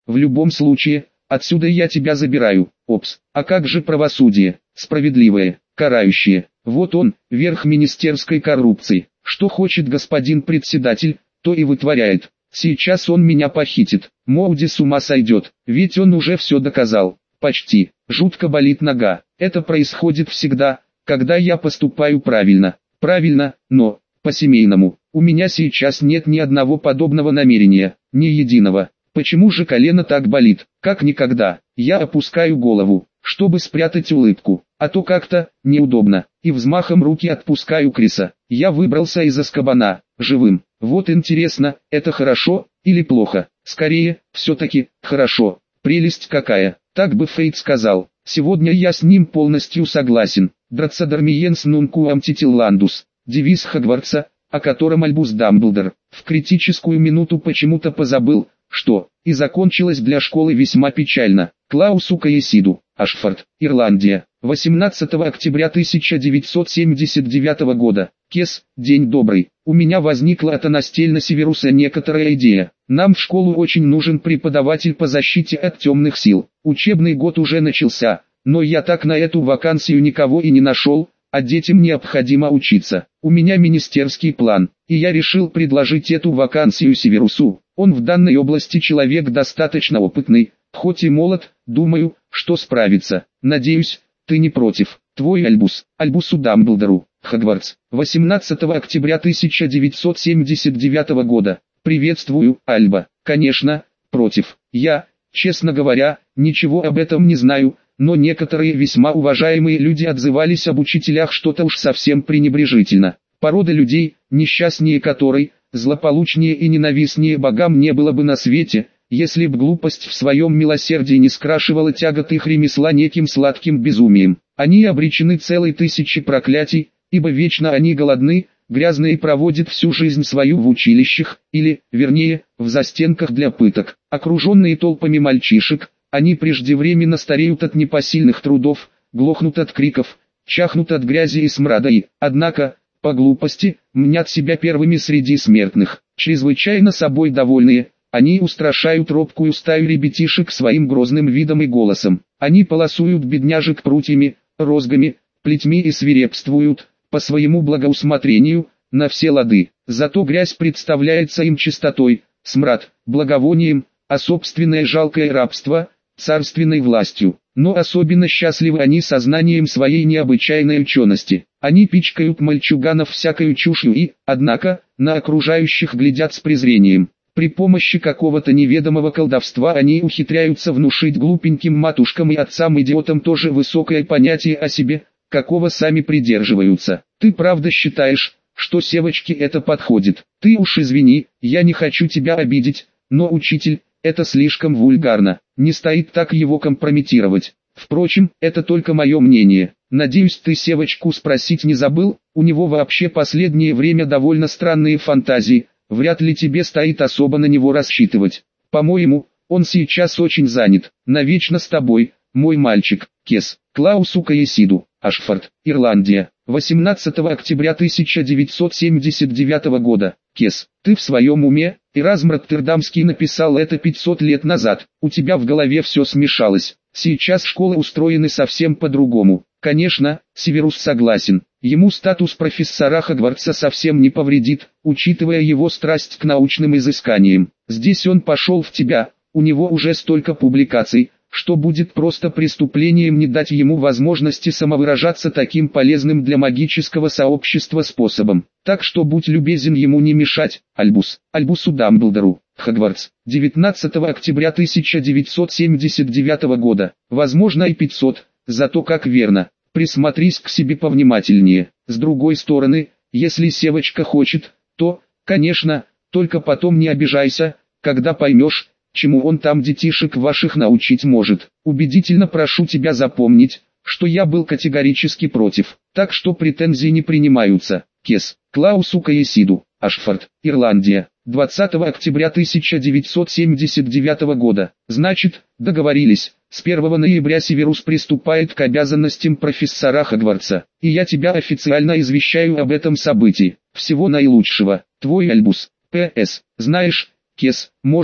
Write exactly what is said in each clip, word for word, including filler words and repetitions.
В любом случае, отсюда я тебя забираю. Опс, а как же правосудие, справедливое, карающее? Вот он, верх министерской коррупции. Что хочет господин председатель, то и вытворяет. Сейчас он меня похитит. Моуди с ума сойдет, ведь он уже все доказал. Почти. Жутко болит нога. Это происходит всегда, когда я поступаю правильно. Правильно, но, по-семейному. У меня сейчас нет ни одного подобного намерения, ни единого. Почему же колено так болит? Как никогда. Я опускаю голову, чтобы спрятать улыбку, а то как-то неудобно, и взмахом руки отпускаю Криса. Я выбрался из Азкабана, живым. Вот интересно, это хорошо или плохо? Скорее, все-таки, хорошо. Прелесть какая, так бы Фейт сказал. Сегодня я с ним полностью согласен. Драцадармиенс нункуам титилландус. Девиз Хогвартса, о котором Альбус Дамблдор в критическую минуту почему-то позабыл, что и закончилось для школы весьма печально. Клаусу Каесиду, Ашфорд, Ирландия, восемнадцатого октября тысяча девятьсот семьдесят девятого года. Кес, день добрый. У меня возникла от Анастельна Северуса некоторая идея. Нам в школу очень нужен преподаватель по защите от темных сил. Учебный год уже начался, но я так на эту вакансию никого и не нашел, а детям необходимо учиться. У меня министерский план, и я решил предложить эту вакансию Северусу. Он в данной области человек достаточно опытный, хоть и молод, думаю, что справится. Надеюсь, ты не против. Твой Альбус, Альбусу Дамблдору, Хогвартс, восемнадцатого октября тысяча девятьсот семьдесят девятого года. Приветствую, Альба. Конечно, против. Я, честно говоря, ничего об этом не знаю, но некоторые весьма уважаемые люди отзывались об учителях что-то уж совсем пренебрежительно. Порода людей, несчастнее которой, злополучнее и ненавистнее богам не было бы на свете, если б глупость в своем милосердии не скрашивала тягот их ремесла неким сладким безумием. Они обречены целой тысячи проклятий, ибо вечно они голодны, грязны и проводят всю жизнь свою в училищах, или, вернее, в застенках для пыток. Окруженные толпами мальчишек, они преждевременно стареют от непосильных трудов, глохнут от криков, чахнут от грязи и смрада и, однако, по глупости, мнят себя первыми среди смертных. Чрезвычайно собой довольные, они устрашают робкую стаю ребятишек своим грозным видом и голосом. Они полосуют бедняжек прутьями, розгами, плетьми и свирепствуют, по своему благоусмотрению, на все лады. Зато грязь представляется им чистотой, смрад, благовонием, а собственное жалкое рабство – царственной властью. Но особенно счастливы они сознанием своей необычайной учености. Они пичкают мальчуганов всякою чушью и, однако, на окружающих глядят с презрением. При помощи какого-то неведомого колдовства они ухитряются внушить глупеньким матушкам и отцам-идиотам тоже высокое понятие о себе, какого сами придерживаются. Ты правда считаешь, что Севочке это подходит? Ты уж извини, я не хочу тебя обидеть, но учитель, это слишком вульгарно, не стоит так его компрометировать. Впрочем, это только мое мнение. Надеюсь, ты Севочку спросить не забыл, у него вообще последнее время довольно странные фантазии, вряд ли тебе стоит особо на него рассчитывать. По-моему, он сейчас очень занят. Навечно с тобой, мой мальчик, Кес. Клаусу Каесиду, Ашфорд, Ирландия, восемнадцатого октября тысяча девятьсот семьдесят девятого года. Кес, ты в своем уме? Эразм Роттердамский написал это пятьсот лет назад. У тебя в голове все смешалось. Сейчас школы устроены совсем по-другому. Конечно, Северус согласен. Ему статус профессора Хогвартса совсем не повредит, учитывая его страсть к научным изысканиям. Здесь он пошел в тебя, у него уже столько публикаций, что будет просто преступлением не дать ему возможности самовыражаться таким полезным для магического сообщества способом. Так что будь любезен ему не мешать. Альбус, Альбусу Дамблдору, Хогвартс, девятнадцатого октября тысяча девятьсот семьдесят девятого года, возможно и пятьсот, зато как верно. Присмотрись к себе повнимательнее. С другой стороны, если Севочка хочет, то, конечно, только потом не обижайся, когда поймешь, чему он там детишек ваших научить может. Убедительно прошу тебя запомнить, что я был категорически против, так что претензии не принимаются. Кес, Клаусу Каесиду, Ашфорд, Ирландия, двадцатого октября тысяча девятьсот семьдесят девятого года. Значит, договорились, с первого ноября Северус приступает к обязанностям профессора Хогвартса, и я тебя официально извещаю об этом событии. Всего наилучшего, твой Альбус. П С. Знаешь, Кес, может,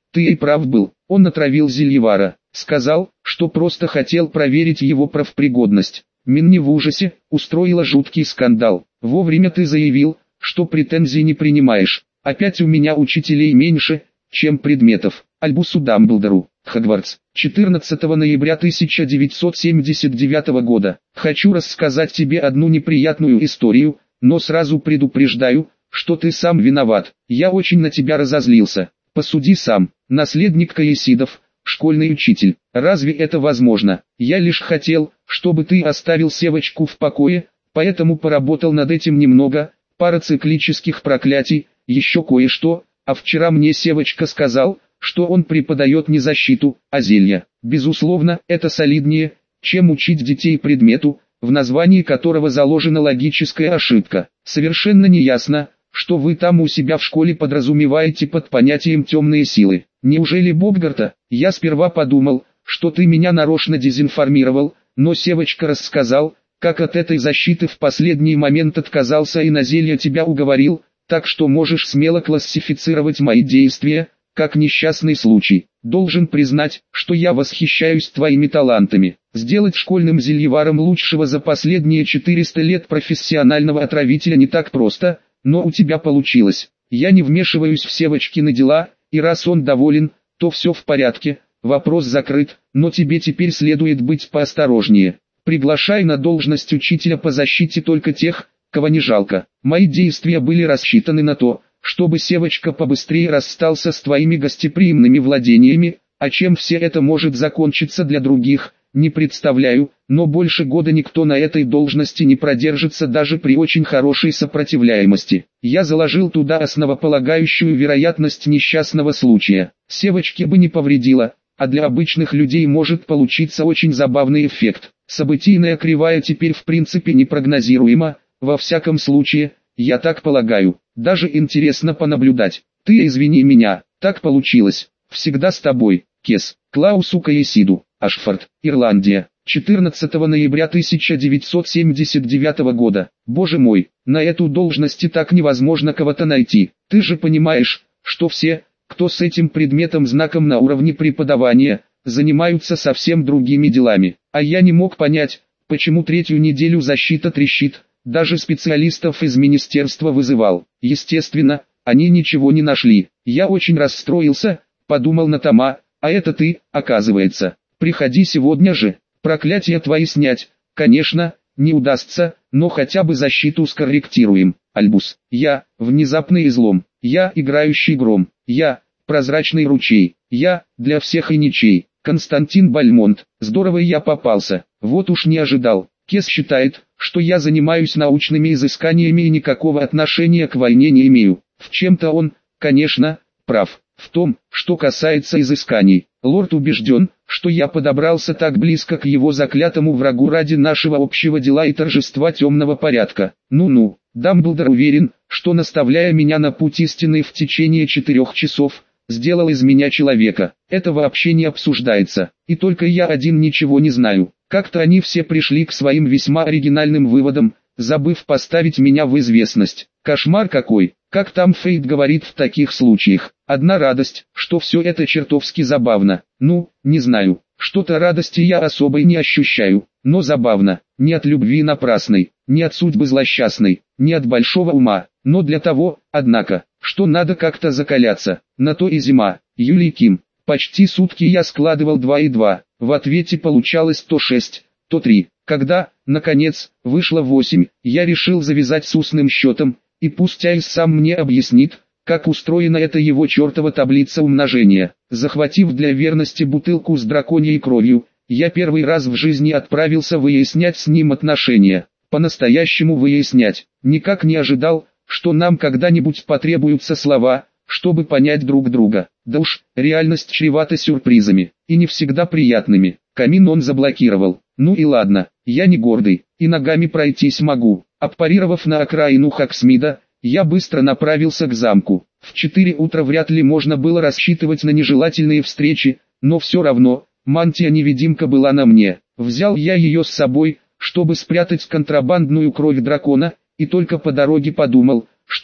Ты и прав был, он отравил Зельевара, сказал, что просто хотел проверить его профпригодность. Минни в ужасе, устроила жуткий скандал. Вовремя ты заявил, что претензий не принимаешь. Опять у меня учителей меньше, чем предметов. Альбусу Дамблдору, Хогвартс, четырнадцатого ноября тысяча девятьсот семьдесят девятого года. Хочу рассказать тебе одну неприятную историю, но сразу предупреждаю, что ты сам виноват. Я очень на тебя разозлился. Посуди сам, наследник Каесидов, школьный учитель. Разве это возможно? Я лишь хотел, чтобы ты оставил Севочку в покое, поэтому поработал над этим немного, пара циклических проклятий, еще кое-что, а вчера мне Севочка сказал, что он преподает не защиту, а зелья. Безусловно, это солиднее, чем учить детей предмету, в названии которого заложена логическая ошибка. Совершенно неясно, что вы там у себя в школе подразумеваете под понятием темные силы. Неужели Боггарта? Я сперва подумал, что ты меня нарочно дезинформировал, но Севочка рассказал, как от этой защиты в последний момент отказался и на зелье тебя уговорил, так что можешь смело классифицировать мои действия, как несчастный случай. Должен признать, что я восхищаюсь твоими талантами. Сделать школьным зельеваром лучшего за последние четыреста лет профессионального отравителя не так просто, но у тебя получилось. Я не вмешиваюсь в Севочкины дела, и раз он доволен, то все в порядке, вопрос закрыт, но тебе теперь следует быть поосторожнее. Приглашай на должность учителя по защите только тех, кого не жалко. Мои действия были рассчитаны на то, чтобы Севочка побыстрее расстался с твоими гостеприимными владениями, а чем все это может закончиться для других, не представляю, но больше года никто на этой должности не продержится даже при очень хорошей сопротивляемости. Я заложил туда основополагающую вероятность несчастного случая. Севочке бы не повредило, а для обычных людей может получиться очень забавный эффект. Событийная кривая теперь в принципе непрогнозируема, во всяком случае, я так полагаю. Даже интересно понаблюдать. Ты извини меня, так получилось. Всегда с тобой, Кес. Клаусу Каесиду, Ашфорд, Ирландия, четырнадцатого ноября тысяча девятьсот семьдесят девятого года. Боже мой, на эту должность и так невозможно кого-то найти. Ты же понимаешь, что все, кто с этим предметом знаком на уровне преподавания, занимаются совсем другими делами. А я не мог понять, почему третью неделю защита трещит. Даже специалистов из министерства вызывал. Естественно, они ничего не нашли. Я очень расстроился, подумал на Тома, а это ты, оказывается. Приходи сегодня же, проклятия твои снять, конечно, не удастся, но хотя бы защиту скорректируем. Альбус, я, внезапный излом, я, играющий гром, я, прозрачный ручей, я, для всех и ничей. Константин Бальмонт, здорово я попался, вот уж не ожидал. Кес считает, что я занимаюсь научными изысканиями и никакого отношения к войне не имею. В чем-то он, конечно, прав. В том, что касается изысканий, лорд убежден, что я подобрался так близко к его заклятому врагу ради нашего общего дела и торжества темного порядка. Ну-ну, Дамблдор уверен, что наставляя меня на путь истины в течение четырех часов, сделал из меня человека. Это вообще не обсуждается, и только я один ничего не знаю. Как-то они все пришли к своим весьма оригинальным выводам, забыв поставить меня в известность. Кошмар какой, как там Фейт говорит в таких случаях. Одна радость, что все это чертовски забавно. Ну, не знаю, что-то радости я особой не ощущаю, но забавно. Не от любви напрасной, не от судьбы злосчастной, не от большого ума, но для того, однако, что надо как-то закаляться. На то и зима. Юлий Ким. Почти сутки я складывал два и два. В ответе получалось то шесть, то три. Когда, наконец, вышло восемь, я решил завязать с устным счетом, и пусть Айс сам мне объяснит, как устроена эта его чертова таблица умножения. Захватив для верности бутылку с драконьей кровью, я первый раз в жизни отправился выяснять с ним отношения. По-настоящему выяснять. Никак не ожидал, что нам когда-нибудь потребуются слова, чтобы понять друг друга. Да уж, реальность чревата сюрпризами, и не всегда приятными. Камин он заблокировал. Ну и ладно, я не гордый, и ногами пройтись могу. Обпарировав на окраину Хоксмида, я быстро направился к замку. В четыре утра вряд ли можно было рассчитывать на нежелательные встречи, но все равно, мантия-невидимка была на мне. Взял я ее с собой, чтобы спрятать контрабандную кровь дракона, и только по дороге подумал, что,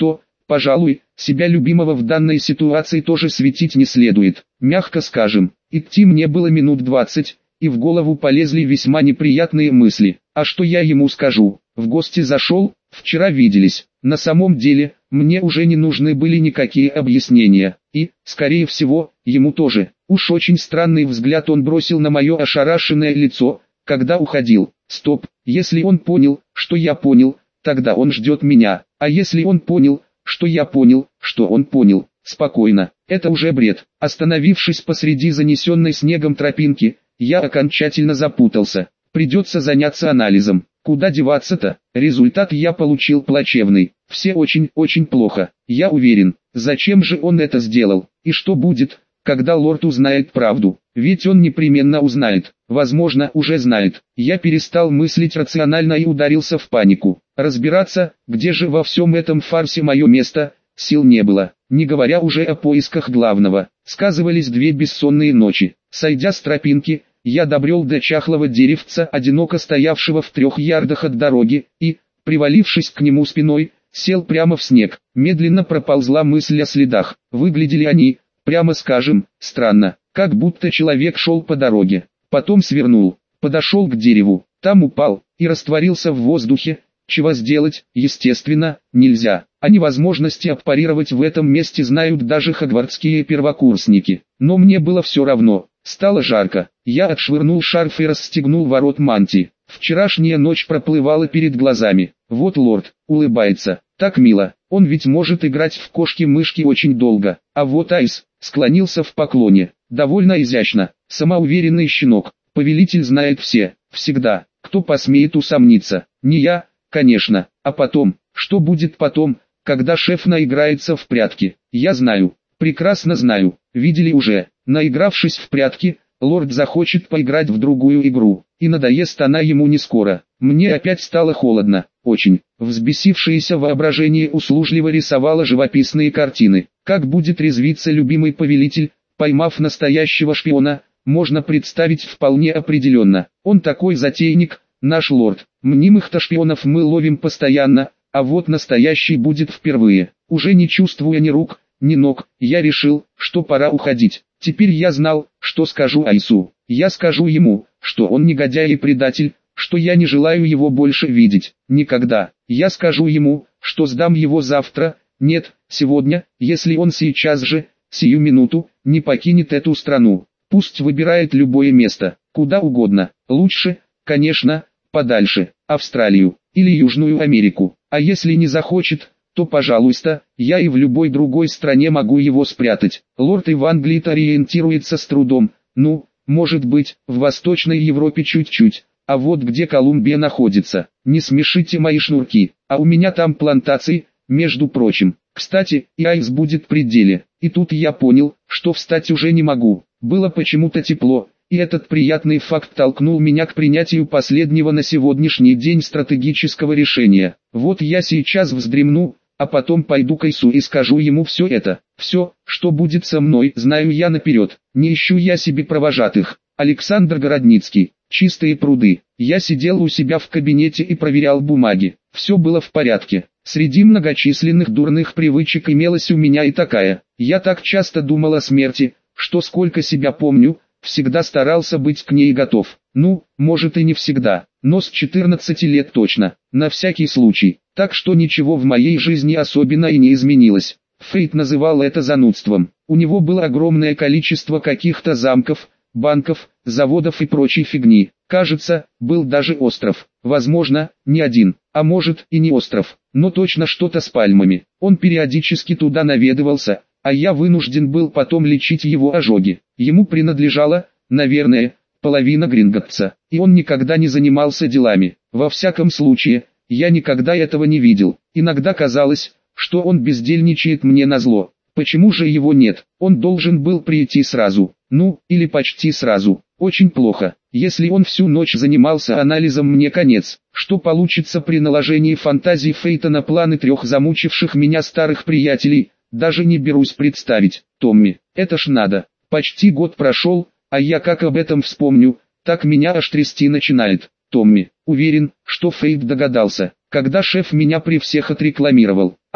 Пожалуй, себя любимого в данной ситуации тоже светить не следует. Мягко скажем, идти мне было минут двадцать, и в голову полезли весьма неприятные мысли. А что я ему скажу? В гости зашел, вчера виделись. На самом деле, мне уже не нужны были никакие объяснения. И, скорее всего, ему тоже. Уж очень странный взгляд он бросил на мое ошарашенное лицо, когда уходил. Стоп, если он понял, что я понял, тогда он ждет меня. А если он понял, что я понял, что он понял? Спокойно, это уже бред. Остановившись посреди занесенной снегом тропинки, я окончательно запутался. Придется заняться анализом. Куда деваться-то? Результат я получил плачевный. Все очень-очень плохо. Я уверен. Зачем же он это сделал? И что будет, когда лорд узнает правду? Ведь он непременно узнает. Возможно, уже знает. Я перестал мыслить рационально и ударился в панику. Разбираться, где же во всем этом фарсе мое место, сил не было. Не говоря уже о поисках главного. Сказывались две бессонные ночи. Сойдя с тропинки, я добрел до чахлого деревца, одиноко стоявшего в трех ярдах от дороги, и, привалившись к нему спиной, сел прямо в снег. Медленно проползла мысль о следах. Выглядели они, прямо скажем, странно, как будто человек шел по дороге. Потом свернул, подошел к дереву, там упал и растворился в воздухе. Чего сделать, естественно, нельзя. О невозможности аппарировать в этом месте знают даже хогвартские первокурсники. Но мне было все равно. Стало жарко. Я отшвырнул шарф и расстегнул ворот мантии. Вчерашняя ночь проплывала перед глазами. Вот лорд, улыбается. Так мило. Он ведь может играть в кошки-мышки очень долго. А вот Айс склонился в поклоне. Довольно изящно. Самоуверенный щенок. Повелитель знает все. Всегда. Кто посмеет усомниться? Не я, конечно. А потом? Что будет потом, когда шеф наиграется в прятки? Я знаю. Прекрасно знаю. Видели уже. Наигравшись в прятки, лорд захочет поиграть в другую игру. И надоест она ему не скоро. Мне опять стало холодно. Очень. Взбесившееся воображение услужливо рисовало живописные картины. Как будет резвиться любимый повелитель, поймав настоящего шпиона, можно представить вполне определенно. Он такой затейник, наш лорд. Мнимых-то шпионов мы ловим постоянно, а вот настоящий будет впервые. Уже не чувствуя ни рук, ни ног, я решил, что пора уходить. Теперь я знал, что скажу Айсу. Я скажу ему, что он негодяй и предатель, что я не желаю его больше видеть. Никогда. Я скажу ему, что сдам его завтра, нет, сегодня, если он сейчас же, сию минуту, не покинет эту страну. Пусть выбирает любое место, куда угодно. Лучше, конечно, подальше, Австралию или Южную Америку. А если не захочет, то пожалуйста, я и в любой другой стране могу его спрятать. Лорд и в Англии-то ориентируется с трудом, ну, может быть, в Восточной Европе чуть-чуть, а вот где Колумбия находится, не смешите мои шнурки, а у меня там плантации, между прочим. Кстати, и Айс будет при деле, и тут я понял, что встать уже не могу, было почему-то тепло, и этот приятный факт толкнул меня к принятию последнего на сегодняшний день стратегического решения. Вот я сейчас вздремну, а потом пойду к Айсу и скажу ему все это. Все, что будет со мной, знаю я наперед. Не ищу я себе провожатых. Александр Городницкий. Чистые пруды. Я сидел у себя в кабинете и проверял бумаги. Все было в порядке. Среди многочисленных дурных привычек имелась у меня и такая. Я так часто думал о смерти, что сколько себя помню, всегда старался быть к ней готов. Ну, может и не всегда, но с четырнадцати лет точно, на всякий случай. Так что ничего в моей жизни особенно и не изменилось. Фрейд называл это занудством. У него было огромное количество каких-то замков, банков, заводов и прочей фигни. Кажется, был даже остров. Возможно, не один, а может и не остров, но точно что-то с пальмами. Он периодически туда наведывался, а я вынужден был потом лечить его ожоги. Ему принадлежала, наверное, половина Гринготтса, и он никогда не занимался делами. Во всяком случае, я никогда этого не видел. Иногда казалось, что он бездельничает мне назло. Почему же его нет? Он должен был прийти сразу. Ну, или почти сразу. Очень плохо. Если он всю ночь занимался анализом, мне конец. Что получится при наложении фантазий Фейта на планы трех замучивших меня старых приятелей, даже не берусь представить. Томми, это ж надо. Почти год прошел, а я как об этом вспомню, так меня аж трясти начинает. Томми, уверен, что Фейт догадался, когда шеф меня при всех отрекламировал. Ах,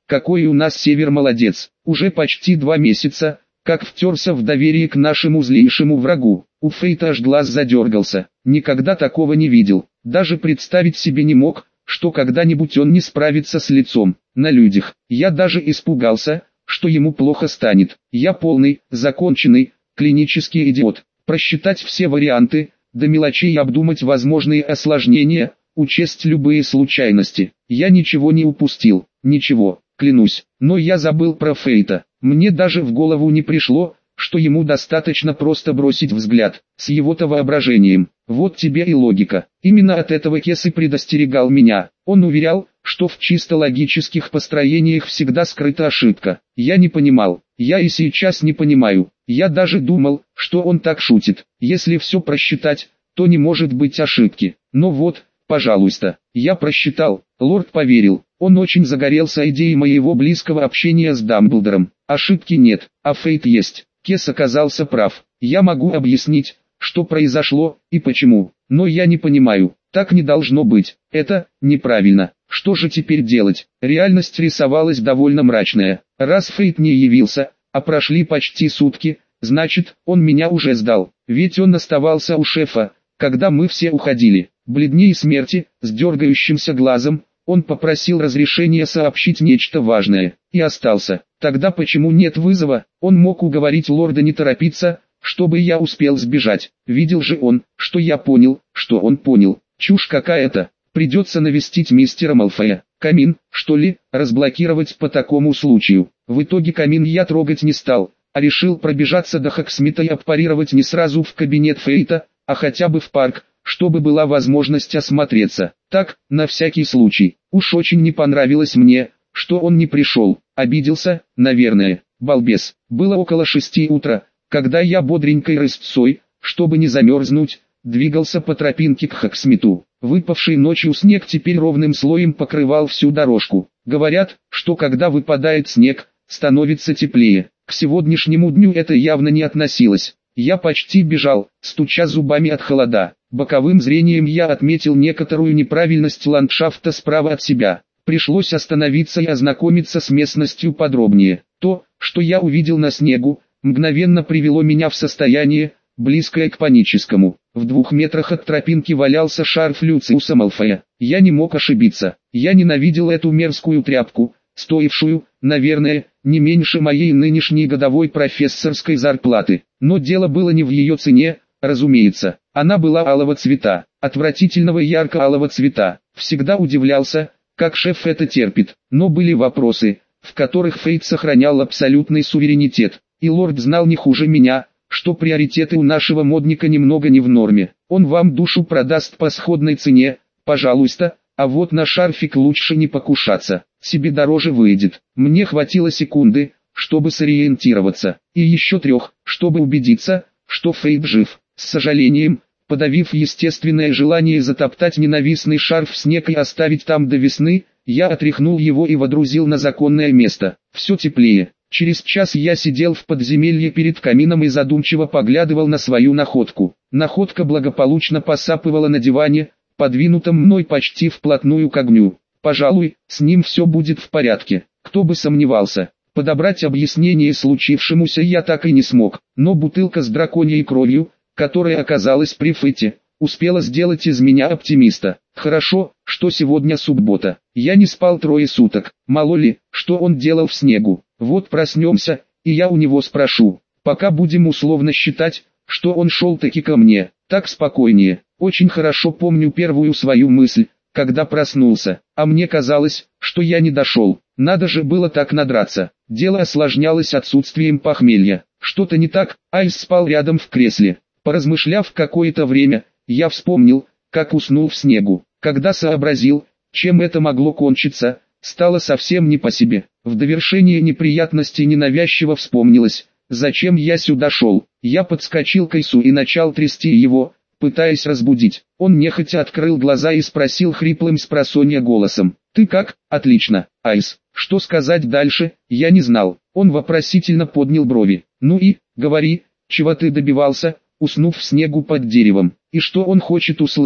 какой у нас север молодец, уже почти два месяца, как втерся в доверие к нашему злейшему врагу. У Фейта аж глаз задергался, никогда такого не видел, даже представить себе не мог, что когда-нибудь он не справится с лицом, на людях. Я даже испугался, что ему плохо станет. Я полный, законченный, клинический идиот. Просчитать все варианты, до мелочей обдумать возможные осложнения, учесть любые случайности. Я ничего не упустил, ничего, клянусь. Но я забыл про Фейта. Мне даже в голову не пришло, что ему достаточно просто бросить взгляд, с его-то воображением. Вот тебе и логика. Именно от этого Кес и предостерегал меня. Он уверял, что в чисто логических построениях всегда скрыта ошибка. Я не понимал, я и сейчас не понимаю. Я даже думал, что он так шутит. Если все просчитать, то не может быть ошибки. Но вот, пожалуйста, я просчитал. Лорд поверил. Он очень загорелся идеей моего близкого общения с Дамблдором. Ошибки нет, а Фейт есть. Кес оказался прав. Я могу объяснить, что произошло и почему, но я не понимаю. Так не должно быть. Это неправильно. Что же теперь делать? Реальность рисовалась довольно мрачная. Раз Фейт не явился, а прошли почти сутки, значит, он меня уже сдал. Ведь он оставался у шефа, когда мы все уходили. Бледнее смерти, с дергающимся глазом, он попросил разрешения сообщить нечто важное, и остался. Тогда почему нет вызова? Он мог уговорить лорда не торопиться, чтобы я успел сбежать. Видел же он, что я понял, что он понял. Чушь какая-то. Придется навестить мистера Малфоя. Камин, что ли, разблокировать по такому случаю. В итоге камин я трогать не стал, а решил пробежаться до Хоксмита и аппарировать не сразу в кабинет Фейта, а хотя бы в парк, чтобы была возможность осмотреться. Так, на всякий случай. Уж очень не понравилось мне, что он не пришел. Обиделся, наверное. Балбес. Было около шести утра, когда я бодренькой рысцой, чтобы не замерзнуть, двигался по тропинке к Хоксмиту. Выпавший ночью снег теперь ровным слоем покрывал всю дорожку. Говорят, что когда выпадает снег, становится теплее. К сегодняшнему дню это явно не относилось. Я почти бежал, стуча зубами от холода. Боковым зрением я отметил некоторую неправильность ландшафта справа от себя. Пришлось остановиться и ознакомиться с местностью подробнее. То, что я увидел на снегу, мгновенно привело меня в состояние, близкое к паническому. В двух метрах от тропинки валялся шарф Люциуса Малфоя. Я не мог ошибиться. Я ненавидел эту мерзкую тряпку, стоившую, наверное, не меньше моей нынешней годовой профессорской зарплаты. Но дело было не в ее цене, разумеется. Она была алого цвета, отвратительного ярко-алого цвета. Всегда удивлялся, как шеф это терпит. Но были вопросы, в которых Фейт сохранял абсолютный суверенитет. И лорд знал не хуже меня, что приоритеты у нашего модника немного не в норме. Он вам душу продаст по сходной цене, пожалуйста, а вот на шарфик лучше не покушаться, себе дороже выйдет. Мне хватило секунды, чтобы сориентироваться, и еще трех, чтобы убедиться, что Фейт жив. С сожалением, подавив естественное желание затоптать ненавистный шарф в снег и оставить там до весны, я отряхнул его и водрузил на законное место. Все теплее. Через час я сидел в подземелье перед камином и задумчиво поглядывал на свою находку. Находка благополучно посапывала на диване, подвинутом мной почти вплотную к огню. Пожалуй, с ним все будет в порядке. Кто бы сомневался. Подобрать объяснение случившемуся я так и не смог. Но бутылка с драконьей кровью, которая оказалась при Фейте, успела сделать из меня оптимиста. Хорошо, что сегодня суббота. Я не спал трое суток. Мало ли, что он делал в снегу. Вот проснемся, и я у него спрошу. Пока будем условно считать, что он шел таки ко мне. Так спокойнее. Очень хорошо помню первую свою мысль, когда проснулся. А мне казалось, что я не дошел. Надо же было так надраться. Дело осложнялось отсутствием похмелья. Что-то не так, Айс спал рядом в кресле. Поразмышляв какое-то время, я вспомнил, как уснул в снегу. Когда сообразил, чем это могло кончиться, стало совсем не по себе. В довершение неприятностей ненавязчиво вспомнилось, зачем я сюда шел. Я подскочил к Айсу и начал трясти его, пытаясь разбудить. Он нехотя открыл глаза и спросил хриплым спросонья голосом: «Ты как?» «Отлично, Айс». Что сказать дальше, я не знал. Он вопросительно поднял брови. «Ну и, говори, чего ты добивался, уснув в снегу под деревом?» И что он хочет услышать?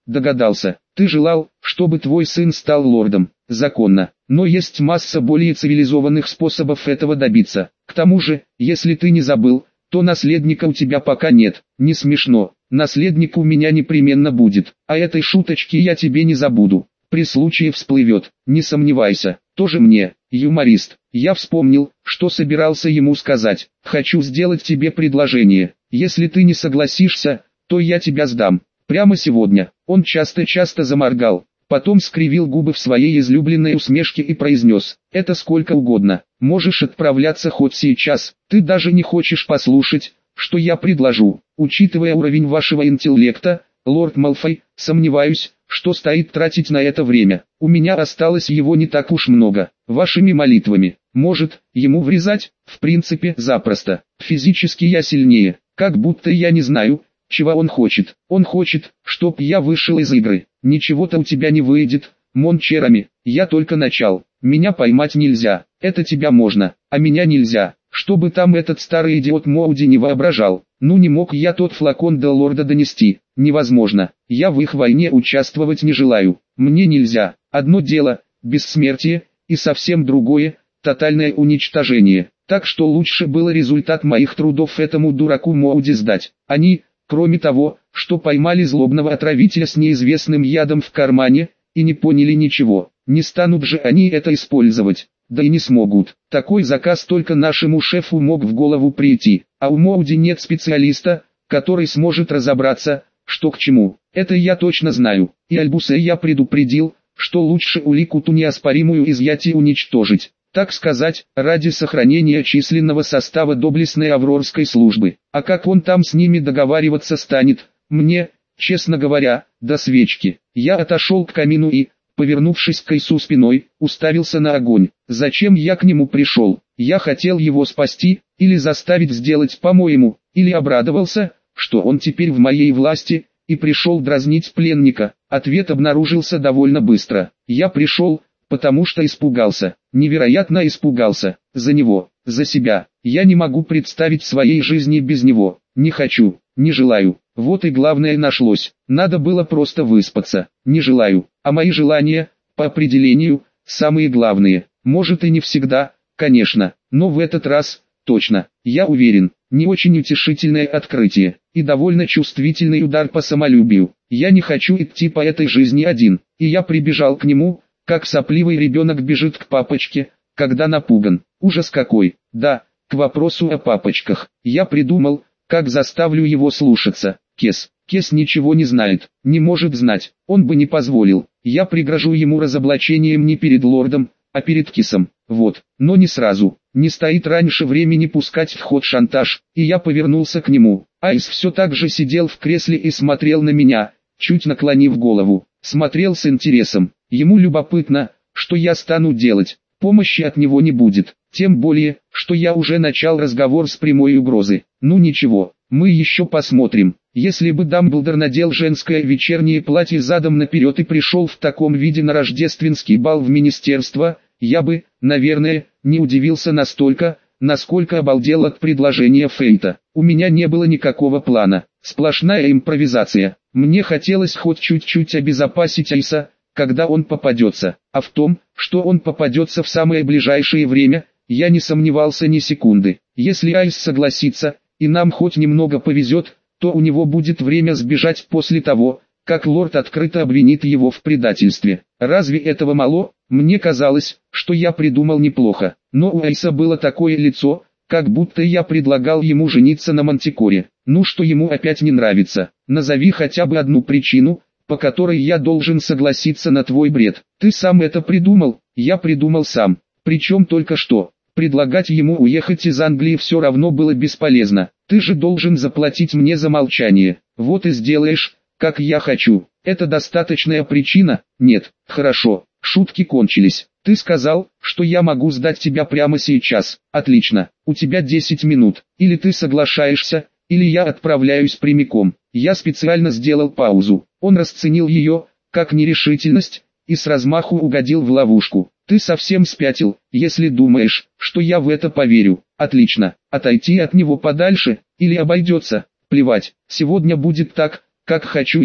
Догадался. Ты желал, чтобы твой сын стал лордом. Законно. Но есть масса более цивилизованных способов этого добиться. К тому же, если ты не забыл, то наследника у тебя пока нет. Не смешно. Наследник у меня непременно будет. А этой шуточки я тебе не забуду. При случае всплывет. Не сомневайся. Тоже мне, юморист. Я вспомнил, что собирался ему сказать. Хочу сделать тебе предложение. Если ты не согласишься, то я тебя сдам. Прямо сегодня. Он часто-часто заморгал. Потом скривил губы в своей излюбленной усмешке и произнес: «Это сколько угодно, можешь отправляться хоть сейчас, ты даже не хочешь послушать, что я предложу. Учитывая уровень вашего интеллекта, лорд Малфой, сомневаюсь, что стоит тратить на это время. У меня осталось его не так уж много. Вашими молитвами. Может, ему врезать? В принципе, запросто. Физически я сильнее, как будто я не знаю, чего он хочет. Он хочет, чтоб я вышел из игры. Ничего-то у тебя не выйдет, Мончерами. Я только начал. Меня поймать нельзя. Это тебя можно, а меня нельзя. Чтобы там этот старый идиот Моуди не воображал. Ну не мог я тот флакон до лорда донести. Невозможно. Я в их войне участвовать не желаю. Мне нельзя. Одно дело – бессмертие, и совсем другое – тотальное уничтожение. Так что лучше было результат моих трудов этому дураку Моуди сдать. Они, кроме того, что поймали злобного отравителя с неизвестным ядом в кармане, и не поняли ничего. Не станут же они это использовать. Да и не смогут. Такой заказ только нашему шефу мог в голову прийти. А у Моуди нет специалиста, который сможет разобраться, что к чему. Это я точно знаю. И Альбуса я предупредил, что лучше улику ту неоспоримую изъять и уничтожить. Так сказать, ради сохранения численного состава доблестной Аврорской службы. А как он там с ними договариваться станет, мне, честно говоря, до свечки. Я отошел к камину и, повернувшись к Кайсу спиной, уставился на огонь. Зачем я к нему пришел? Я хотел его спасти, или заставить сделать по-моему, или обрадовался, что он теперь в моей власти, и пришел дразнить пленника. Ответ обнаружился довольно быстро. Я пришел, потому что испугался, невероятно испугался, за него, за себя. Я не могу представить своей жизни без него, не хочу, не желаю. Вот и главное нашлось, надо было просто выспаться. Не желаю, а мои желания, по определению, самые главные. Может и не всегда, конечно, но в этот раз, точно, я уверен. Не очень утешительное открытие, и довольно чувствительный удар по самолюбию. Я не хочу идти по этой жизни один, и я прибежал к нему, как сопливый ребенок бежит к папочке, когда напуган. Ужас какой! Да, к вопросу о папочках. Я придумал, как заставлю его слушаться. Кес. Кес ничего не знает, не может знать, он бы не позволил. Я пригрожу ему разоблачением не перед лордом, а перед Кисом. Вот, но не сразу. Не стоит раньше времени пускать в ход шантаж, и я повернулся к нему. Айс все так же сидел в кресле и смотрел на меня, чуть наклонив голову. Смотрел с интересом. Ему любопытно, что я стану делать. Помощи от него не будет. Тем более, что я уже начал разговор с прямой угрозы. Ну ничего, мы еще посмотрим. Если бы Дамблдор надел женское вечернее платье задом наперед и пришел в таком виде на рождественский бал в министерство, я бы, наверное, не удивился настолько, насколько обалдел от предложения Фейта. У меня не было никакого плана, сплошная импровизация. Мне хотелось хоть чуть-чуть обезопасить Айса, когда он попадется, а в том, что он попадется в самое ближайшее время, я не сомневался ни секунды. Если Айс согласится, и нам хоть немного повезет, то у него будет время сбежать после того, как лорд открыто обвинит его в предательстве. Разве этого мало? Мне казалось, что я придумал неплохо, но у Айса было такое лицо, как будто я предлагал ему жениться на Мантикоре. Ну что ему опять не нравится? Назови хотя бы одну причину, по которой я должен согласиться на твой бред. Ты сам это придумал? Я придумал сам. Причем только что. Предлагать ему уехать из Англии все равно было бесполезно. Ты же должен заплатить мне за молчание. Вот и сделаешь, как я хочу. Это достаточная причина? Нет. Хорошо. Шутки кончились. Ты сказал, что я могу сдать тебя прямо сейчас. Отлично. У тебя десять минут. Или ты соглашаешься, или я отправляюсь прямиком. Я специально сделал паузу. Он расценил ее, как нерешительность, и с размаху угодил в ловушку. Ты совсем спятил, если думаешь, что я в это поверю. Отлично. Отойти от него подальше, или обойдется. Плевать. Сегодня будет так, как хочу я.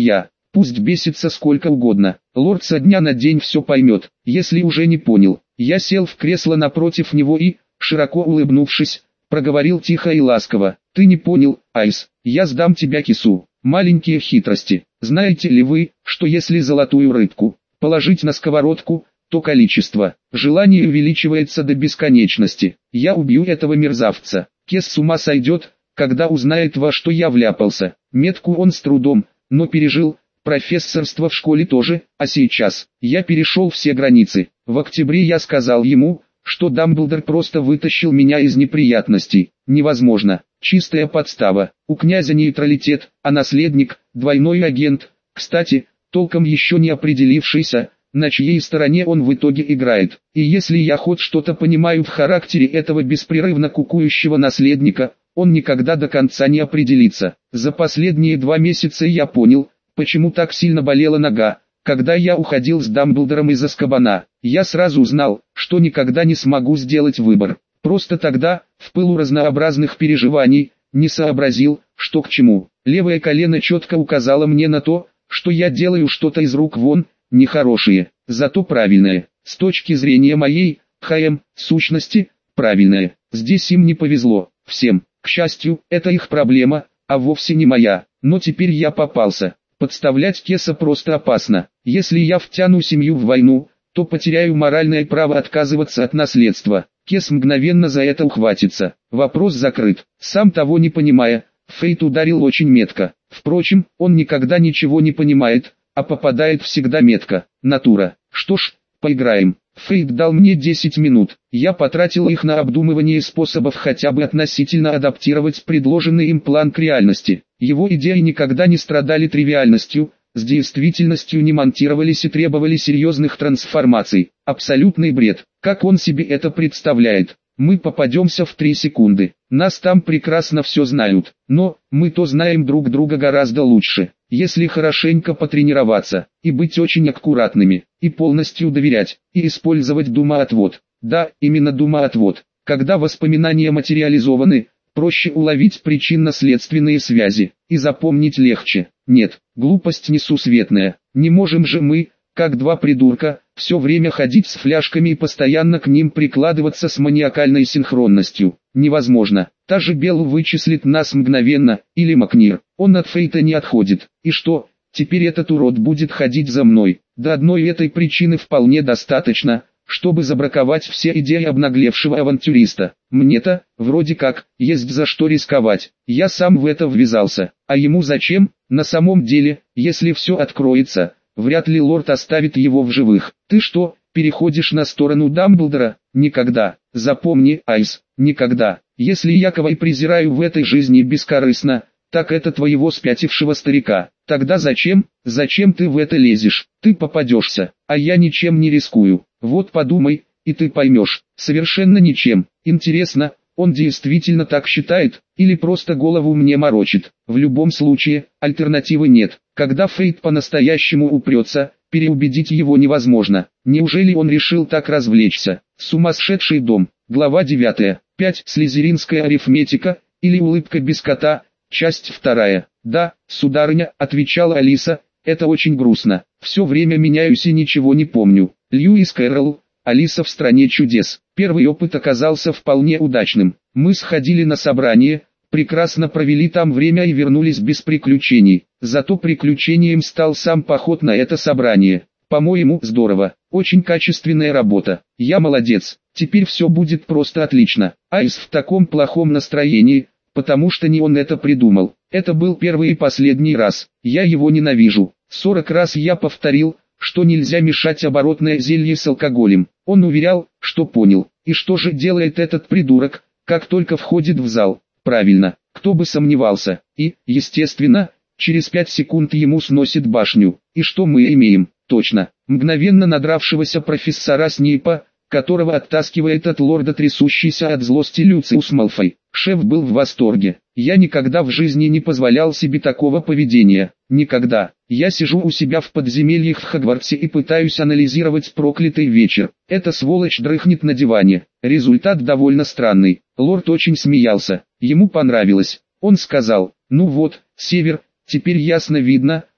Пусть бесится сколько угодно, лорд со дня на день все поймет, если уже не понял. Я сел в кресло напротив него и, широко улыбнувшись, проговорил тихо и ласково: «Ты не понял, Айс, я сдам тебя кису». Маленькие хитрости. Знаете ли вы, что если золотую рыбку положить на сковородку, то количество желаний увеличивается до бесконечности? Я убью этого мерзавца. Кес с ума сойдет, когда узнает, во что я вляпался. Метку он с трудом, но пережил, профессорство в школе тоже, а сейчас я перешел все границы. В октябре я сказал ему, что Дамблдор просто вытащил меня из неприятностей. Невозможно. Чистая подстава. У князя нейтралитет, а наследник – двойной агент. Кстати, толком еще не определившийся, на чьей стороне он в итоге играет. И если я хоть что-то понимаю в характере этого беспрерывно кукующего наследника, он никогда до конца не определится. За последние два месяца я понял, почему так сильно болела нога, когда я уходил с Дамблдором из Азкабана. Я сразу знал, что никогда не смогу сделать выбор. Просто тогда, в пылу разнообразных переживаний, не сообразил, что к чему. Левое колено четко указало мне на то, что я делаю что-то из рук вон, нехорошее, зато правильное. С точки зрения моей, ХМ, сущности, правильное. Здесь им не повезло, всем. К счастью, это их проблема, а вовсе не моя. Но теперь я попался. Подставлять Кеса просто опасно. Если я втяну семью в войну, то потеряю моральное право отказываться от наследства. Кес мгновенно за это ухватится. Вопрос закрыт. Сам того не понимая, Фейт ударил очень метко. Впрочем, он никогда ничего не понимает, а попадает всегда метко. Натура. Что ж, поиграем. Фейт дал мне десять минут. Я потратил их на обдумывание способов хотя бы относительно адаптировать предложенный им план к реальности. Его идеи никогда не страдали тривиальностью, с действительностью не монтировались и требовали серьезных трансформаций. Абсолютный бред. Как он себе это представляет? Мы попадемся в три секунды. Нас там прекрасно все знают. Но, мы-то знаем друг друга гораздо лучше. Если хорошенько потренироваться, и быть очень аккуратными, и полностью доверять, и использовать думоотвод. Да, именно думоотвод. Когда воспоминания материализованы, проще уловить причинно-следственные связи, и запомнить легче. Нет, глупость несусветная. Не можем же мы, как два придурка, все время ходить с фляжками и постоянно к ним прикладываться с маниакальной синхронностью. Невозможно. Та же Белл вычислит нас мгновенно, или Макнир. Он от Фейта не отходит. И что, теперь этот урод будет ходить за мной? До одной этой причины вполне достаточно, чтобы забраковать все идеи обнаглевшего авантюриста. Мне-то, вроде как, есть за что рисковать. Я сам в это ввязался. А ему зачем? На самом деле, если все откроется, вряд ли лорд оставит его в живых. Ты что, переходишь на сторону Дамблдора? Никогда. Запомни, Айс, никогда. Если я кого и презираю в этой жизни бескорыстно, так это твоего спятившего старика. Тогда зачем, зачем ты в это лезешь? Ты попадешься, а я ничем не рискую. Вот подумай, и ты поймешь. Совершенно ничем. Интересно, он действительно так считает, или просто голову мне морочит? В любом случае, альтернативы нет. Когда Фейт по-настоящему упрется, переубедить его невозможно. Неужели он решил так развлечься? Сумасшедший дом. Глава девятая. пять. Слизеринская арифметика, или улыбка без кота. Часть вторая. Да, сударыня, отвечала Алиса, это очень грустно. Все время меняюсь и ничего не помню. Льюис Кэрролл, Алиса в стране чудес. Первый опыт оказался вполне удачным. Мы сходили на собрание, прекрасно провели там время и вернулись без приключений. Зато приключением стал сам поход на это собрание. По-моему, здорово. Очень качественная работа. Я молодец. Теперь все будет просто отлично. Айс в таком плохом настроении, потому что не он это придумал. Это был первый и последний раз. Я его ненавижу. Сорок раз я повторил, что нельзя мешать оборотное зелье с алкоголем. Он уверял, что понял. И что же делает этот придурок, как только входит в зал? Правильно, кто бы сомневался. И, естественно, через пять секунд ему сносит башню. И что мы имеем? Точно, мгновенно надравшегося профессора Снейпа, которого оттаскивает от лорда трясущийся от злости Люциус Малфой. Шеф был в восторге. Я никогда в жизни не позволял себе такого поведения. Никогда. Я сижу у себя в подземельях в Хогвартсе и пытаюсь анализировать проклятый вечер. Эта сволочь дрыхнет на диване. Результат довольно странный. Лорд очень смеялся. Ему понравилось. Он сказал: «Ну вот, Север, теперь ясно видно,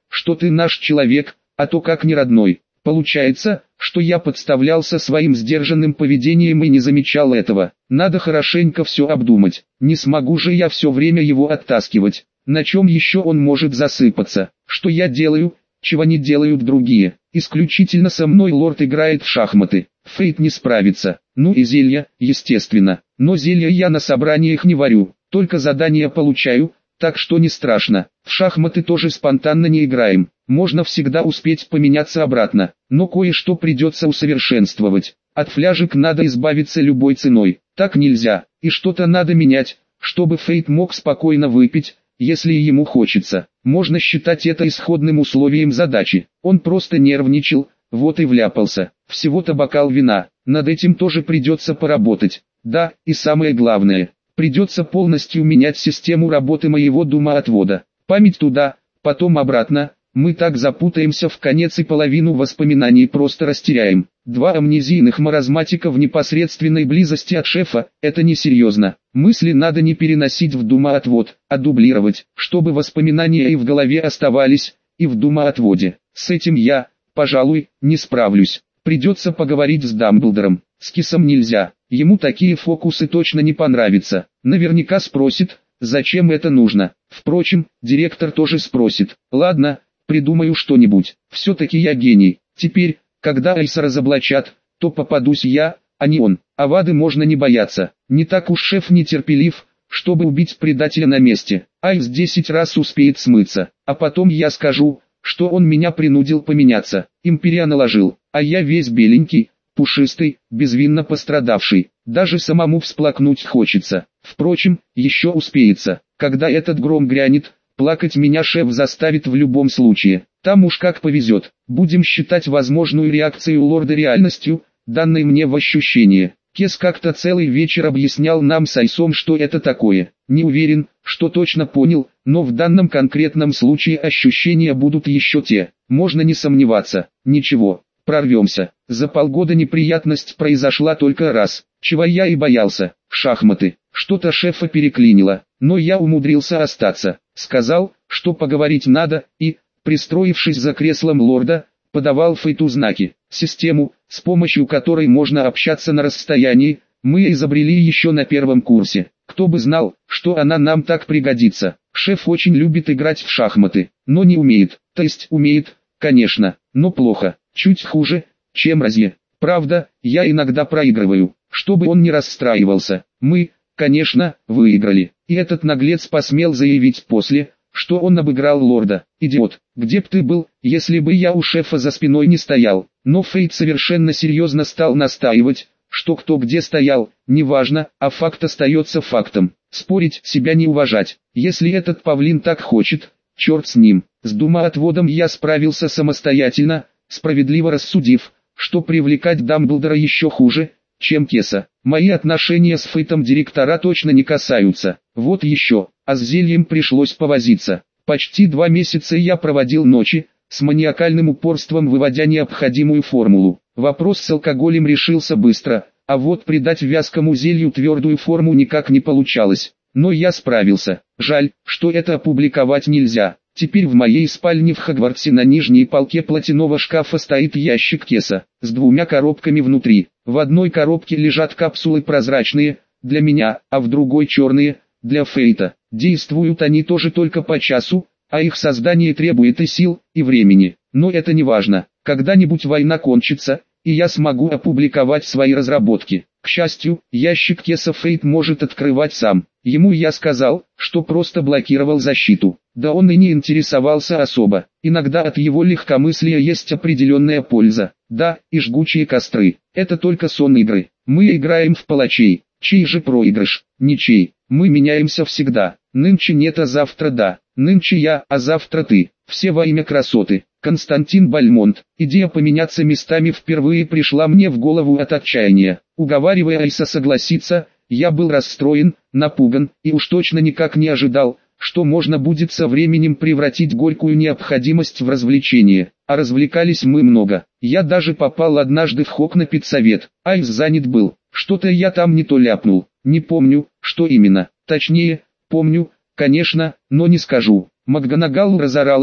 что ты наш человек, а то как не родной. Получается, что я подставлялся своим сдержанным поведением и не замечал этого. Надо хорошенько все обдумать. Не смогу же я все время его оттаскивать. На чем еще он может засыпаться? Что я делаю, чего не делают другие? Исключительно со мной лорд играет в шахматы. Фейт не справится. Ну и зелья, естественно. Но зелья я на собраниях не варю, только задания получаю, так что не страшно. В шахматы тоже спонтанно не играем. Можно всегда успеть поменяться обратно, но кое-что придется усовершенствовать. От фляжек надо избавиться любой ценой. Так нельзя, и что-то надо менять, чтобы Фейт мог спокойно выпить, если ему хочется. Можно считать это исходным условием задачи. Он просто нервничал, вот и вляпался. Всего-то бокал вина, над этим тоже придется поработать. Да, и самое главное, придется полностью менять систему работы моего думоотвода. Память туда, потом обратно. Мы так запутаемся в конец и половину воспоминаний просто растеряем. Два амнезийных маразматика в непосредственной близости от шефа – это несерьезно. Мысли надо не переносить в думоотвод, а дублировать, чтобы воспоминания и в голове оставались, и в думоотводе. С этим я, пожалуй, не справлюсь. Придется поговорить с Дамблдором. С Кисом нельзя, ему такие фокусы точно не понравятся. Наверняка спросит, зачем это нужно. Впрочем, директор тоже спросит. Ладно, придумаю что-нибудь. Все-таки я гений. Теперь, когда Айса разоблачат, то попадусь я, а не он. Авады можно не бояться. Не так уж шеф нетерпелив, чтобы убить предателя на месте. Айс десять раз успеет смыться. А потом я скажу, что он меня принудил поменяться. Империя наложил, а я весь беленький, пушистый, безвинно пострадавший. Даже самому всплакнуть хочется. Впрочем, еще успеется. Когда этот гром грянет, плакать меня шеф заставит в любом случае. Там уж как повезет. Будем считать возможную реакцию лорда реальностью, данной мне в ощущение. Кес как-то целый вечер объяснял нам с Айсом, что это такое. Не уверен, что точно понял, но в данном конкретном случае ощущения будут еще те. Можно не сомневаться. Ничего, прорвемся. За полгода неприятность произошла только раз, чего я и боялся. Шахматы. Что-то шефа переклинило, но я умудрился остаться. Сказал, что поговорить надо, и, пристроившись за креслом лорда, подавал Фейту знаки. Систему, с помощью которой можно общаться на расстоянии, мы изобрели еще на первом курсе. Кто бы знал, что она нам так пригодится. Шеф очень любит играть в шахматы, но не умеет. То есть умеет, конечно, но плохо. Чуть хуже, чем Розье. Правда, я иногда проигрываю, чтобы он не расстраивался. Мы, конечно, выиграли. И этот наглец посмел заявить после, что он обыграл лорда. Идиот, где б ты был, если бы я у шефа за спиной не стоял? Но Фейт совершенно серьезно стал настаивать, что кто где стоял, неважно, а факт остается фактом. Спорить, себя не уважать. Если этот павлин так хочет, черт с ним. С думоотводом я справился самостоятельно, справедливо рассудив, что привлекать Дамблдора еще хуже, чем Кеса. Мои отношения с Фейтом директора точно не касаются. Вот еще, а с зельем пришлось повозиться. Почти два месяца я проводил ночи, с маниакальным упорством выводя необходимую формулу. Вопрос с алкоголем решился быстро, а вот придать вязкому зелью твердую форму никак не получалось. Но я справился. Жаль, что это опубликовать нельзя. Теперь в моей спальне в Хогвартсе на нижней полке платяного шкафа стоит ящик Кеса, с двумя коробками внутри. В одной коробке лежат капсулы прозрачные, для меня, а в другой черные, для Фейта. Действуют они тоже только по часу, а их создание требует и сил, и времени. Но это не важно. Когда-нибудь война кончится, и я смогу опубликовать свои разработки. К счастью, ящик Кеса Фейт может открывать сам. Ему я сказал, что просто блокировал защиту. Да он и не интересовался особо. Иногда от его легкомыслия есть определенная польза. Да, и жгучие костры. Это только сон игры. Мы играем в палачей. Чей же проигрыш? Ничей. Мы меняемся всегда. Нынче нет, а завтра да. Нынче я, а завтра ты. Все во имя красоты. Константин Бальмонт. Идея поменяться местами впервые пришла мне в голову от отчаяния. Уговаривая Айса согласиться, я был расстроен, напуган, и уж точно никак не ожидал, что можно будет со временем превратить горькую необходимость в развлечение. А развлекались мы много. Я даже попал однажды в хок на педсовет. Айс занят был. Что-то я там не то ляпнул. Не помню, что именно. Точнее, помню, конечно, но не скажу. МакГонагал разоралась,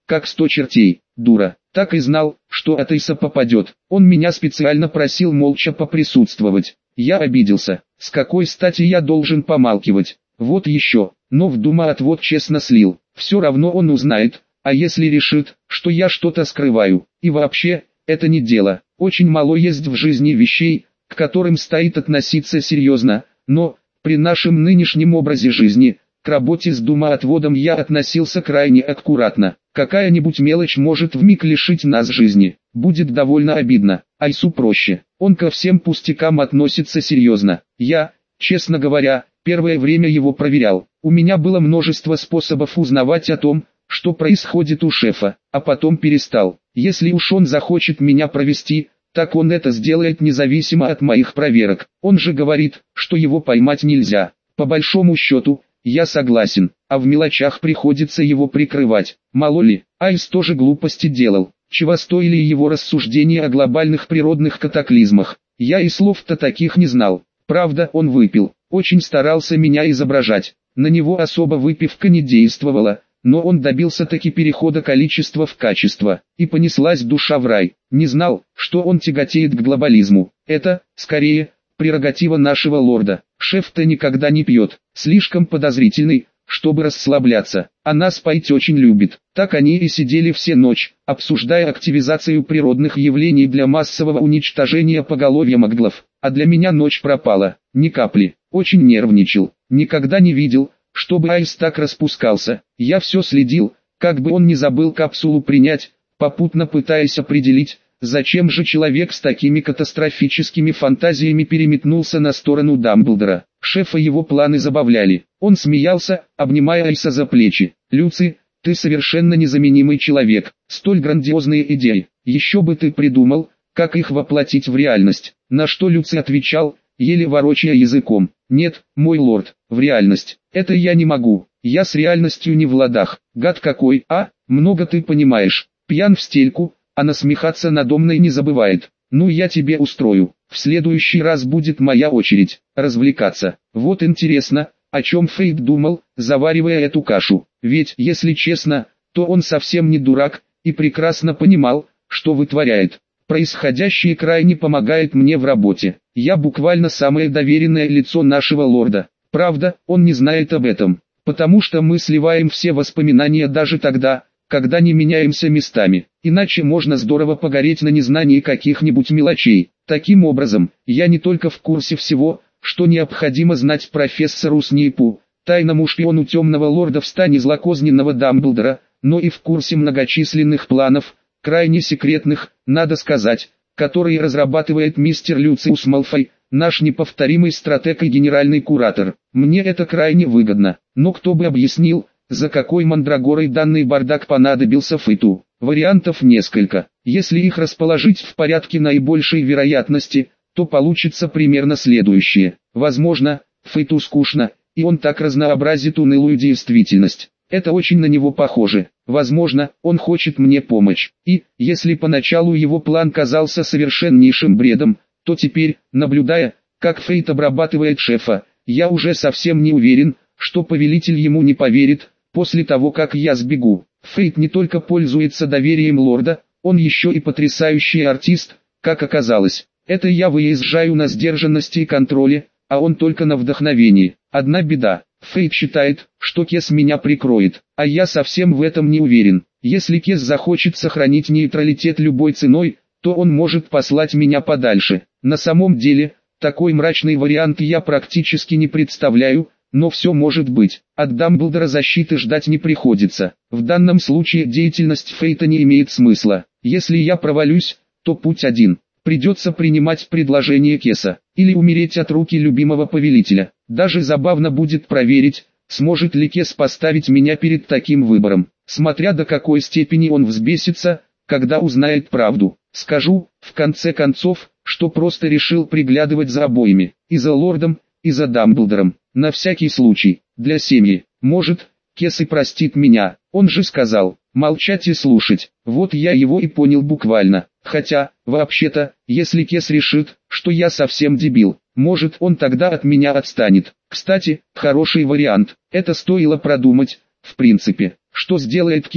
как сто чертей, дура. Так и знал, что от Иса попадет. Он меня специально просил молча поприсутствовать. Я обиделся. С какой стати я должен помалкивать? Вот еще. Но в дума отвод честно слил. Все равно он узнает. А если решит, что я что-то скрываю? И вообще, это не дело. Очень мало есть в жизни вещей, к которым стоит относиться серьезно. Но, при нашем нынешнем образе жизни, к работе с думоотводом я относился крайне аккуратно. Какая-нибудь мелочь может вмиг лишить нас жизни. Будет довольно обидно. Айсу проще. Он ко всем пустякам относится серьезно. Я, честно говоря, первое время его проверял. У меня было множество способов узнавать о том, что происходит у шефа, а потом перестал. Если уж он захочет меня провести, так он это сделает независимо от моих проверок. Он же говорит, что его поймать нельзя. По большому счету, я согласен, а в мелочах приходится его прикрывать. Мало ли, Айс тоже глупости делал. Чего стоили его рассуждения о глобальных природных катаклизмах. Я и слов-то таких не знал. Правда, он выпил, очень старался меня изображать. На него особо выпивка не действовала, но он добился таки перехода количества в качество, и понеслась душа в рай. Не знал, что он тяготеет к глобализму. Это, скорее, прерогатива нашего лорда. Шеф-то никогда не пьет, слишком подозрительный, чтобы расслабляться, а нас пить очень любит. Так они и сидели все ночь, обсуждая активизацию природных явлений для массового уничтожения поголовья маглов. А для меня ночь пропала, ни капли, очень нервничал, никогда не видел, чтобы Айс так распускался. Я все следил, как бы он не забыл капсулу принять, попутно пытаясь определить, зачем же человек с такими катастрофическими фантазиями переметнулся на сторону Дамблдора. Шефа его планы забавляли. Он смеялся, обнимая Айса за плечи. «Люци, ты совершенно незаменимый человек. Столь грандиозные идеи. Еще бы ты придумал, как их воплотить в реальность». На что Люци отвечал, еле ворочая языком: «Нет, мой лорд, в реальность. Это я не могу. Я с реальностью не в ладах. Гад какой, а? Много ты понимаешь. Пьян в стельку, а насмехаться надо мной не забывает. Ну я тебе устрою. В следующий раз будет моя очередь развлекаться». Вот интересно, о чем Фейт думал, заваривая эту кашу. Ведь, если честно, то он совсем не дурак, и прекрасно понимал, что вытворяет. Происходящее крайне помогает мне в работе. Я буквально самое доверенное лицо нашего лорда. Правда, он не знает об этом, потому что мы сливаем все воспоминания даже тогда, когда не меняемся местами. Иначе можно здорово погореть на незнании каких-нибудь мелочей. Таким образом, я не только в курсе всего, что необходимо знать профессору Снейпу, тайному шпиону темного лорда в стане злокозненного Дамблдора, но и в курсе многочисленных планов, крайне секретных, надо сказать, которые разрабатывает мистер Люциус Малфой, наш неповторимый стратег и генеральный куратор. Мне это крайне выгодно, но кто бы объяснил, за какой мандрагорой данный бардак понадобился Фейту? Вариантов несколько. Если их расположить в порядке наибольшей вероятности, то получится примерно следующее. Возможно, Фейту скучно, и он так разнообразит унылую действительность. Это очень на него похоже. Возможно, он хочет мне помочь. И, если поначалу его план казался совершеннейшим бредом, то теперь, наблюдая, как Фейт обрабатывает шефа, я уже совсем не уверен, что повелитель ему не поверит, после того как я сбегу. Фейт не только пользуется доверием лорда, он еще и потрясающий артист, как оказалось. Это я выезжаю на сдержанности и контроле, а он только на вдохновении. Одна беда. Фейт считает, что Кес меня прикроет, а я совсем в этом не уверен. Если Кес захочет сохранить нейтралитет любой ценой, то он может послать меня подальше. На самом деле, такой мрачный вариант я практически не представляю, но все может быть. От Дамблдора защиты ждать не приходится. В данном случае деятельность Фейта не имеет смысла. Если я провалюсь, то путь один. Придется принимать предложение Кеса, или умереть от руки любимого повелителя. Даже забавно будет проверить, сможет ли Кес поставить меня перед таким выбором, смотря до какой степени он взбесится, когда узнает правду. Скажу, в конце концов, что просто решил приглядывать за обоими, и за лордом, и за Дамблдором, на всякий случай, для семьи. Может, Кес и простит меня, он же сказал, молчать и слушать. Вот я его и понял буквально. Хотя, вообще-то, если Кес решит, что я совсем дебил, может он тогда от меня отстанет. Кстати, хороший вариант, это стоило продумать. В принципе, что сделает Кес,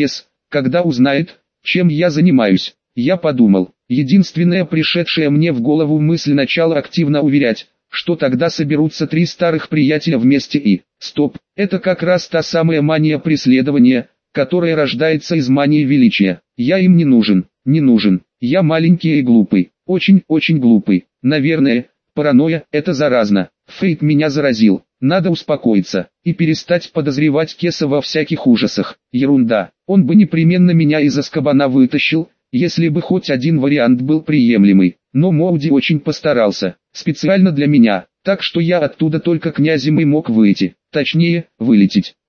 когда узнает, чем я занимаюсь. Я подумал, единственная пришедшая мне в голову мысль начала активно уверять, что тогда соберутся три старых приятеля вместе и... Стоп, это как раз та самая мания преследования, которая рождается из мании величия. Я им не нужен, не нужен. Я маленький и глупый, очень-очень глупый. Наверное, паранойя – это заразно. Фейт меня заразил. Надо успокоиться и перестать подозревать Кеса во всяких ужасах. Ерунда. Он бы непременно меня из Азкабана вытащил, если бы хоть один вариант был приемлемый. Но Моуди очень постарался, специально для меня, так что я оттуда только князем и мог выйти, точнее, вылететь.